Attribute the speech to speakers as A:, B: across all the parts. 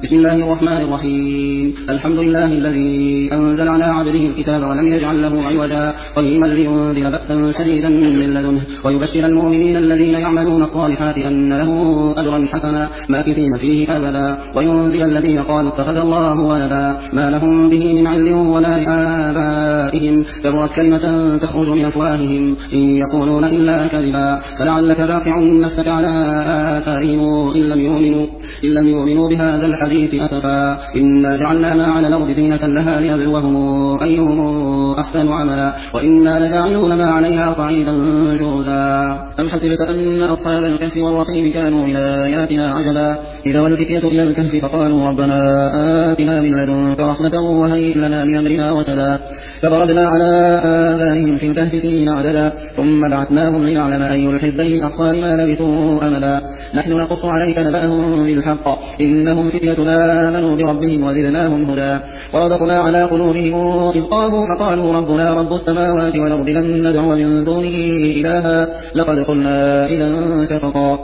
A: بسم الله الرحمن الرحيم. الحمد لله الذي أنزل على عبده الكتاب ولم يجعل له عوجا قيما لينذر بأسا شديدا من لدنه ويبشر المؤمنين الذين يعملون الصالحات أن له أجرا حسنا ماكثين فيه أبدا وينذر الذين قالوا اتخذ الله ولدا ما لهم به من علم ولا لآبائهم كبرت كلمة تخرج من أفواههم إن يقولون إلا كذبا فلعلك باقع نفسك على آثارهم إن لم يؤمنوا بهذا الحديث أسفا إنا جعلنا ما على الأرض زينة لها ليبلوهم أيهم أحسن عملا وإنا لجاعلون ما عليها صعيدا جرزا أم حسبت أن أصحاب الكهف والرقيم كانوا من آياتنا عجبا إذا والفتية إلى الكهف فقالوا ربنا آتنا من لدنك رحمة وهيئ لنا من أمرنا رشدا فضربنا على آذانهم في الكهف سنين عددا ثم بعثناهم لنعلم أي الحزبين أحصى لما لبثوا أمدا نحن نقص عليك نبأهم بالحق إنهم فتية آمنوا بربهم وزدناهم هدى وربطنا على قلوبهم إذ قاموا فقالوا ربنا رب السماوات والأرض لن ندعو من دونه إلها لقد قلنا إذا شططا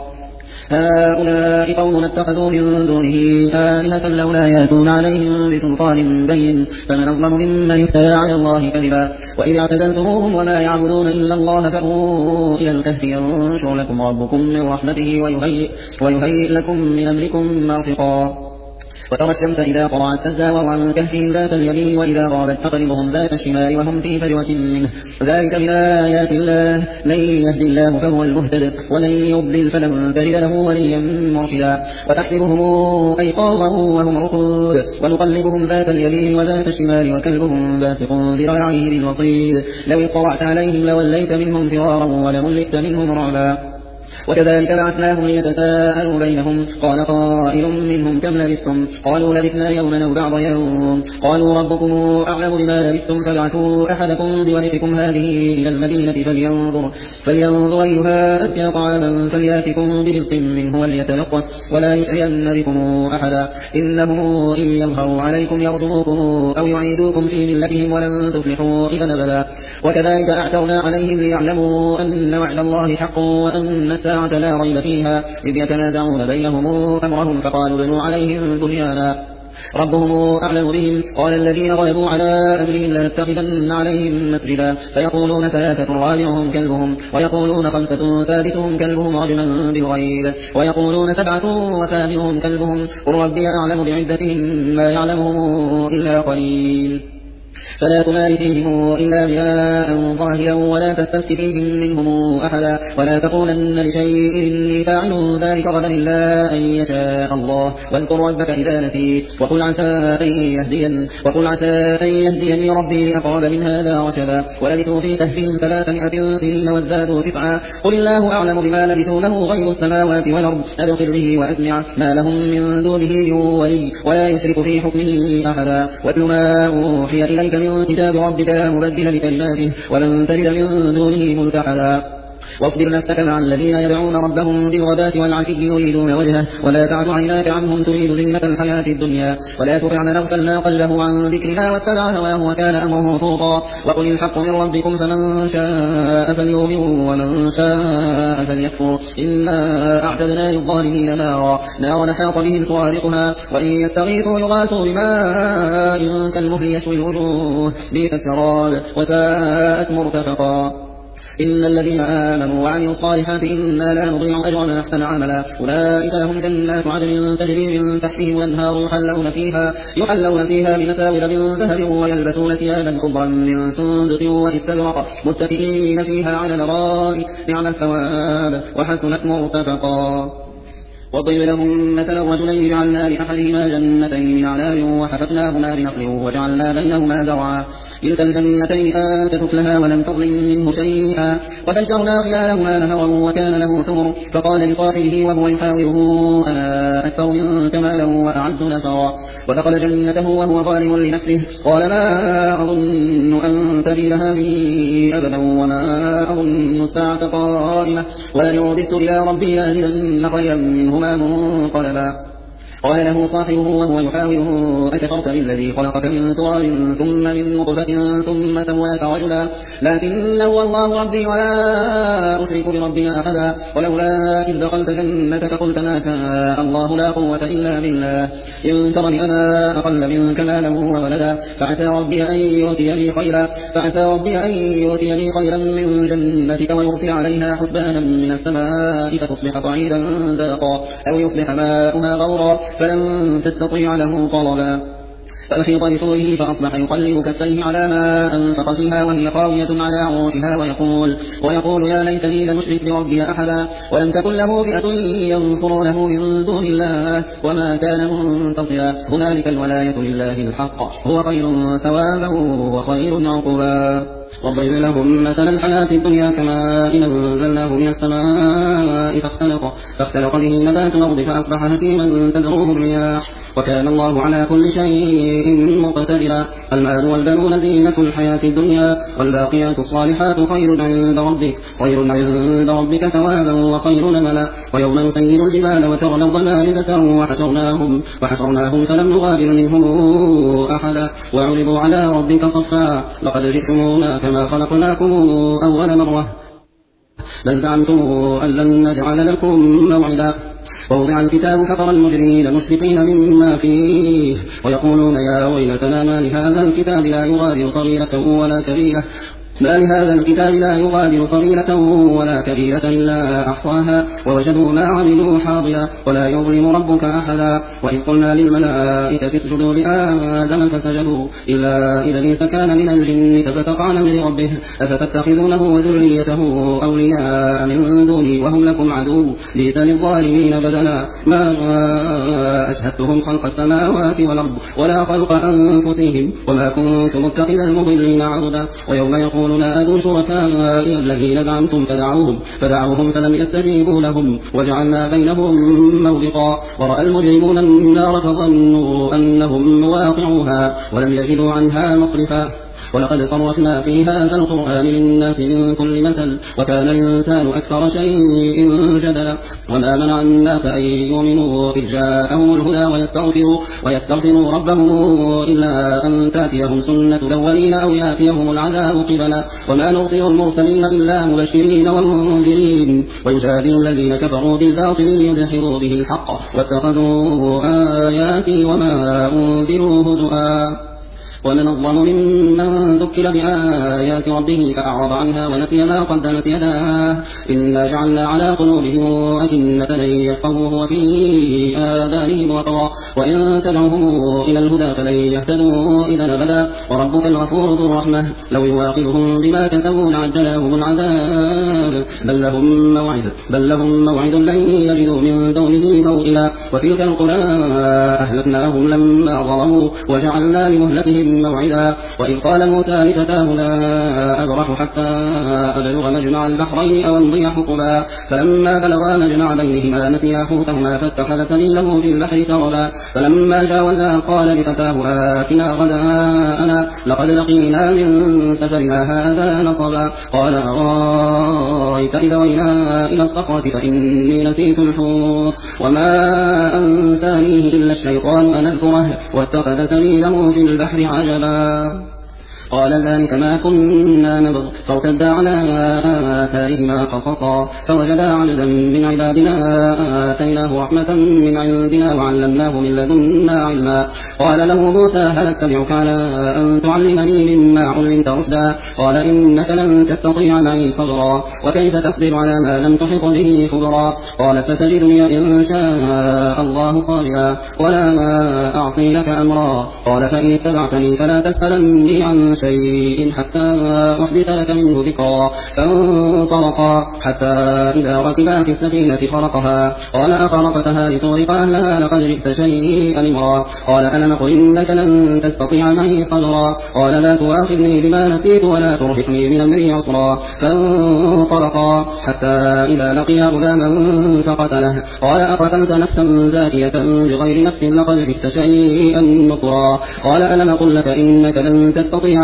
A: هؤلاء قوم اتخذوا من دونه آلهة لولا يأتون عليهم بسلطان بين فمن أظلم ممن افترى على الله كذبا وإذ اعتزلتموهم وما يعبدون إلا الله فأووا إلى الكهف ينشر لكم ربكم من رحمته ويهيئ لكم من أمركم مرفقا وترى الشمس إذا طلعت تزاور عن كهفهم ذات اليمين وإذا غابت تقرضهم ذات الشمال وهم في فجوة منه ذلك من آيات الله من يهد الله فهو المهتد ومن يضلل فلن تجد له وليا مرشدا وتحسبهم أيقاظا وهم رقود ونقلبهم ذات اليمين وذات الشمال وكلبهم باسق ذراعيه بالوصيد لو اطلعت عليهم لوليت منهم فرارا ولملئت منهم رعبا وكذلك بعثناهم ليتساءلوا بينهم قال قائل منهم كم لبثتم قالوا لبثنا يوما أو بعض يوم قالوا ربكم أعلم بما لبثتم فابعثوا أحدكم بورقكم هذه إلى المدينة فلينظر أيها أزكى طعاما فليأتكم برزق منه وليتلطف ولا يشعرن بكم أحدا إنه إن يظهروا عليكم يرجوكم أو يعيدوكم في ملتهم ولن تفلحوا إذا أبدا وكذلك أعثرنا عليهم ليعلموا أن وعد الله حق وأن الساعة لا ريب فيها إذ يتنازعون بينهم أمرهم فقالوا بنوا عليهم بنيانا ربهم أعلم بهم قال الذين غلبوا على أمرهم لنتخذن عليهم مسجدا فيقولون ثلاثة رابعهم كلبهم ويقولون خمسة سادسهم كلبهم رجما بالغيب ويقولون سبعة وثامنهم كلبهم قل ربي أعلم بعدتهم ما يعلمهم إلا قليل فلا تمار فيهم إلا رياء ظاهرا ولا تستفت فيهم منهم أحدا ولا تقولن لشيء إني فاعل ذلك غدا إلا أن يشاء الله واذكر ربك إذا نسيت وقل عسى أن يهديني ربي لأقرب من هذا رشدا ولبثوا في كهفهم 300 سنين وازدادوا 9 قل الله أعلم بما لبثوا له غيب السماوات والأرض أبصر به وأسمع ما لهم من دونه من ولي ولا يشرك في حكمه أحدا واتل ما أوحي إليك من كتاب ربك لا مبدل لكلماته ولن تجد من دونه ملتحدا واصبر نفسك مع الذين يدعون ربهم بالغداة والعشي يريدون وجهه ولا تعد عيناك عنهم تريد زينة الحياة الدنيا ولا تطع من أغفلنا قلبه عن ذكرنا واتبع هواه وكان أمره فرطا وقل الحق من ربكم فمن شاء فليؤمن ومن شاء فليكفر إنا أعتدنا للظالمين نارا حاط بهم سوارقها وإن يستغيثوا يغاثوا بماء كالمهل يشوي الوجوه بئس الشراب وساءت مرتفقا إن الذين آمنوا وعملوا الصالحات إنا لا نضيع أجر من أحسن عملا أولئك لهم جنات عدن تجري من تحتهم الأنهار يحلون فيها من أساور من ذهب ويلبسون ثيابا خضرا من سندس واستبرق متكئين فيها على الأرائك نعم الثواب وحسنت مرتفقا واضرب لهم مثل الرجلين جعلنا لأحدهما جنتين من أعناب وحففناهما بنخل وجعلنا بينهما زرعا كلتا الجنتين آتت أكلها ولم تظلم منه شيئا وفجرنا خلالهما نهرا وكان له ثمر فقال لصاحبه وهو يحاوره أنا أكثر منك مالا وأعز نفرا ودخل جنته وهو ظالم لنفسه قال ما أظن أن تبيد هذه أبدا وما أظن الساعة قائمة ولئن رددت إلى ربي لأجدن خيرا منهما منقلبا قال له صاحبه وهو يحاوره أكفرت بالذي خلقك من تراب ثم من نطفة ثم سواك رجلا لكن هو الله ربي ولا أشرك بربي أحدا ولولا إذ دخلت جنتك قلت ما شاء الله لا قوة إلا بالله إن ترني أنا أقل منك مالا وولدا فعسى ربي أن يؤتيني خيرا من جنتك ويرسل عليها حسبانا من السماء فتصبح صعيدا زلقا أو يصبح ماؤها غورا فلن تستطيع له طلبا فأحيط بثوره فأصبح يقلب كفيه على ما أنفق فيها وهي خاوية على عروشها ويقول يا ليتني لم أشرك بربي أحدا ولم تكن له فئة ينصرونه من دون الله وما كان منتصرا هنالك الولاية لله الحق هو خير ثوابا وخير عقبا واضرب لهم مثل الحياة الدنيا كماء أنزلناه من السماء فاختلط به نبات الأرض فأصبح هشيما تذروه الرياح وكان الله على كل شيء مقتدرا المال والبنون زينة الحياة الدنيا والباقيات الصالحات خير عند ربك ثوابا وخير نملا ويوم نسير الجبال وترى الأرض بارزة وحشرناهم فلم نغادر منهم أحدا وعرضوا على ربك صفا لقد جئتمونا كما خلقناكم أول مرة بل زعمتم أن لن نجعل لكم موعدا ووضع الكتاب فترى المجرمين مشفقين مما فيه ويقولون يا ويلتنا ما لهذا الكتاب لا يغادر صغيرة ولا كبيرة إلا أحصاها ووجدوا ما عملوا حاضرا ولا يظلم ربك أحدا وإذ قلنا للملائكة اسجدوا لآدم فسجدوا إلا إبليس كان من الجن ففسق عن أمر ربه أفتتخذونه وذريته أولياء من دوني وهم لكم عدو بئس للظالمين بدلا ما أشهدتهم خلق السماوات والأرض ولا خلق أنفسهم وما كنت متخذ المضلين عضدا ويوم يقول نادوا شركائي الذين زعمتم فدعوهم فلم يستجيبوا لهم وجعلنا بينهم موبقا ورأى المجرمون النار فظنوا أنهم مواقعوها ولم يجدوا عنها مصرفا ولقد صرفنا في هذا القرآن للناس من كل مثل وكان الإنسان أكثر شيء جدلا وما منع الناس أن يؤمنوا إذ جاءهم الهدى ويستغفروا ربهم إلا أن تأتيهم سنة الأولين أو يأتيهم العذاب قبلا وما نرسل المرسلين إلا مبشرين ومنذرين ويجادل الذين كفروا بالباطل ليدحضوا به الحق واتخذوا آياتي وما أنذروا هزؤا ومن الظلم ممن ذكر بآيات ربه فأعرض عنها ونسي ما قدمت يداه إنا جعلنا على قلوبهم أكنة أن يفقهوه وفي آذانهم وقرا وإن تدعوهم إلى الهدى فلن يهتدوا إذا أبدا وربك الغفور ذو الرحمة لو يواخذهم بما كسبوا لعجل لهم العذاب بل لهم موعد لن يجدوا من دونه موئلا وتلك القرى أهلكناهم لما ظلموا وجعلنا لمهلكهم موعدا وإذ قال موسى لفتاه لا أبرح حتى أبلغ مجمع البحرين أو أمضي حقبا فلما بلغا مجمع بينهما نسيا حوتهما فاتخذ سبيله في البحر سربا فلما جاوزا قال لفتاه آتنا غداءنا لقد لقينا من سفرنا هذا نصبا قال أرأيت إذا وينا إلى الصخرة فإني نسيت الحوت وما أنسانيه إلا الشيطان أن أذكره واتخذ سبيله في البحر عجبا قال ذلك ما كنا نبغ فارتدا على آثارهما قصصا فوجدا عبدا من عبادنا آتيناه رحمة من عندنا وعلمناه من لدنا علما قال له موسى هل اتبعك على أن تعلمني مما علمت رشدا قال إنك لن تستطيع معي صبرا وكيف تصبر على ما لم تحط به خبرا قال ستجدني إن شاء الله صابرا ولا ما أعصي لك أمرا قال فإن اتبعتني فلا تسألني عن شيء حتى أحدث لك منه ذكرا فانطلقا حتى إذا ركبا في السفينة خرقها قال أخرقتها لتغرق أهلها لقد جئت شيئا إمرا قال ألم قل إنك لن تستطيع معي صبرا قال لا تؤاخذني بما نسيت ولا ترهقني من أمري عسرا فانطلقا حتى إذا لقيا غلاما فقتله قال أقتلت نفسا زاكية بغير نفس لقد جئت شيئا نكرا قال ألم قل لك إنك لن تستطيع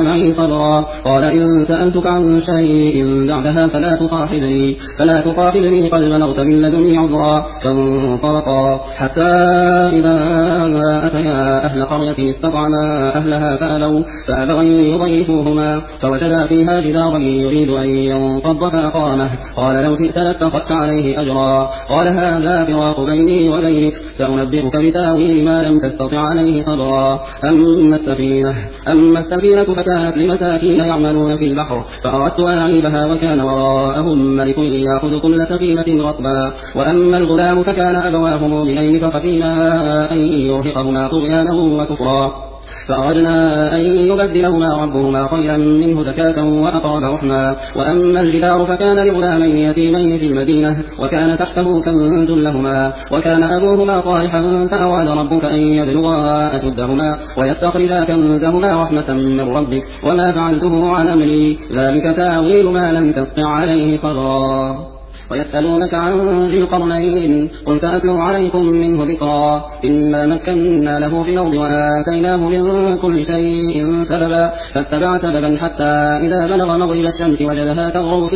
A: معي صبرا. قال إن سألتك عن شيء بعدها فلا تصاحبني قد بلغت من لدني عذرا. فانطلقا حتى إذا أتيا أهل قرية استطعما أهلها فأبوا أن يضيفوهما فوجدا فيها جدارا يريد أن ينقض فأقامه. قال لو شئت لاتخذت عليه أجرا. قال هذا فراق بيني وبينك سأنبئك بتاويل ما لم تستطع عليه صبرا. أما السفينة فكانت لمساكين يعملون في البحر فأردت أن أعيبها وكان وراءهم ملك يأخذ كل سفينة غصبا. وأما الغلام فكان أبواه مؤمنين فخشينا أن يرهقهما طغيانا وكفرا فأردنا أن يبدلهما ربهما خيرا منه زكاة وأقرب رحما. وأما الجدار فكان لغلامين يتيمين في المدينة وكان تحته كنز لهما وكان أبوهما صالحا فأراد ربك أن يبلغا أشدهما ويستخرجا كنزهما رحمة من ربك وما فعلته عن أمري ذلك تأويل ما لم تستطع عليه صبرا. ويسألونك عن ذي القرنين قل سأتلو عليكم منه ذكرا. إنا مكنا له في الأرض وآتيناه من كل شيء سببا فاتبع سببا حتى إذا بلغ مغرب الشمس وجدها تغرب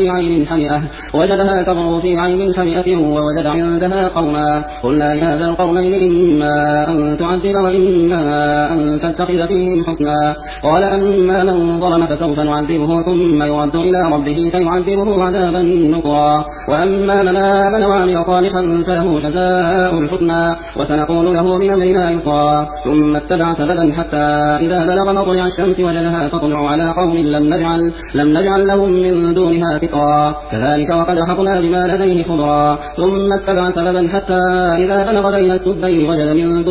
A: في عين حمئة ووجد عندها قوما. قلنا يا ذا القرنين إما أن تعذب وإما أن تتخذ فيهم حسنا. قال أما من ظلم فسوف نعذبه ثم يرد إلى ربه فيعذبه عذابا نكرا. وأما من آمن وعمل صالحا فله جزاء الحسنى وسنقول له من أمرنا يسرا. ثم اتبع سببا حتى إذا بلغ مطلع الشمس وجدها تطلع على قوم لم نجعل لهم من دونها سترا كذلك وقد أحطنا بما لديه خبرا. ثم اتبع سببا حتى إذا بلغ بين السدين وجد من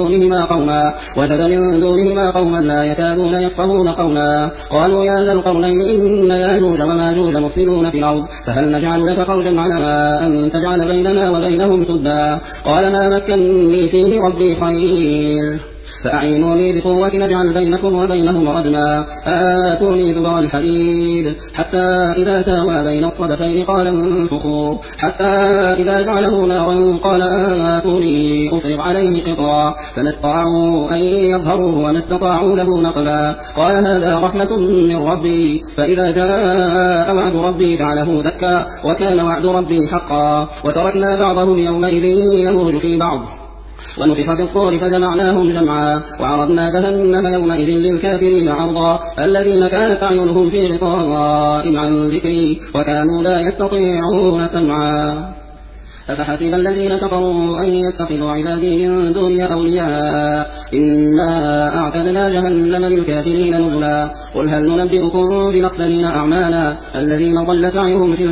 A: دونهما قوما لا يكادون يفقهون قولا. قالوا يا ذا القرنين إن ياجوج وماجوج مفسدون في الأرض فهل نجعل لك خرجا على أن تجعل بيننا وبينهم سدا. قال ما مكنني فيه ربي خير فأعينوني بقوة نجعل بينكم وبينهم ردما. آتوني زبر الحديد حتى إذا ساوى بين الصدفين قال انفخوا حتى إذا جعله نارا قال آتوني أفرغ عليه قطرا فما استطاعوا أن يظهروه وما استطاعوا له نقبا. قال هذا رحمة من ربي فإذا جاء وعد ربي جعله دكا وكان وعد ربي حقا. وتركنا بعضهم يومئذ يموج في بعض ونفخ في الصور فجمعناهم جمعا. وعرضنا جهنم يومئذ للكافرين عرضا الذين كانت أعينهم في غطاء عن ذكري وكانوا لا يستطيعون سمعا. أفحسب الذين كفروا أن يتخذوا عبادي من دوني أولياء إنا أعتدنا جهنم للكافرين نزلا. قل هل ننبئكم بالأخسرين أعمالا الذين ضل سعيهم في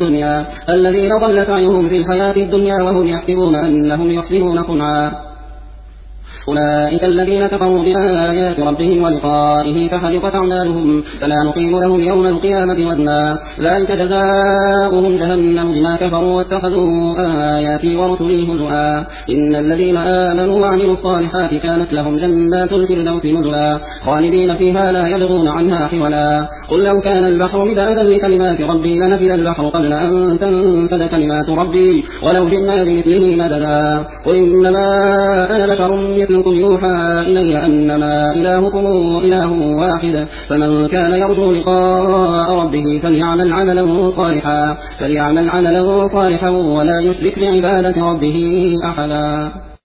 A: الحياة الدنيا وهم يحسبون أنهم يحسنون صنعا. أولئك الذين كفروا بآيات ربهم ولقائه فحبطت أعمالهم فلا نقيم لهم يوم القيامة وزنا. ذلك جزاؤهم جهنم بما كفروا واتخذوا آياتي ورسلي هزوا. إن الذين آمنوا وعملوا الصالحات كانت لهم جنات الفردوس نزلا خالدين فيها لا يبغون عنها حولا. قل لو كان البحر مدادا لكلمات ربي لنفد البحر قبل أن تنفد كلمات ربي ولو جئنا بمثله مددا. قل إنما أنا بشر مثلكم يوحى إلي أنما إلهكم إله واحد فمن كان يرجو لقاء ربه فليعمل عملا صالحا ولا يشرك بعبادة ربه أحدا.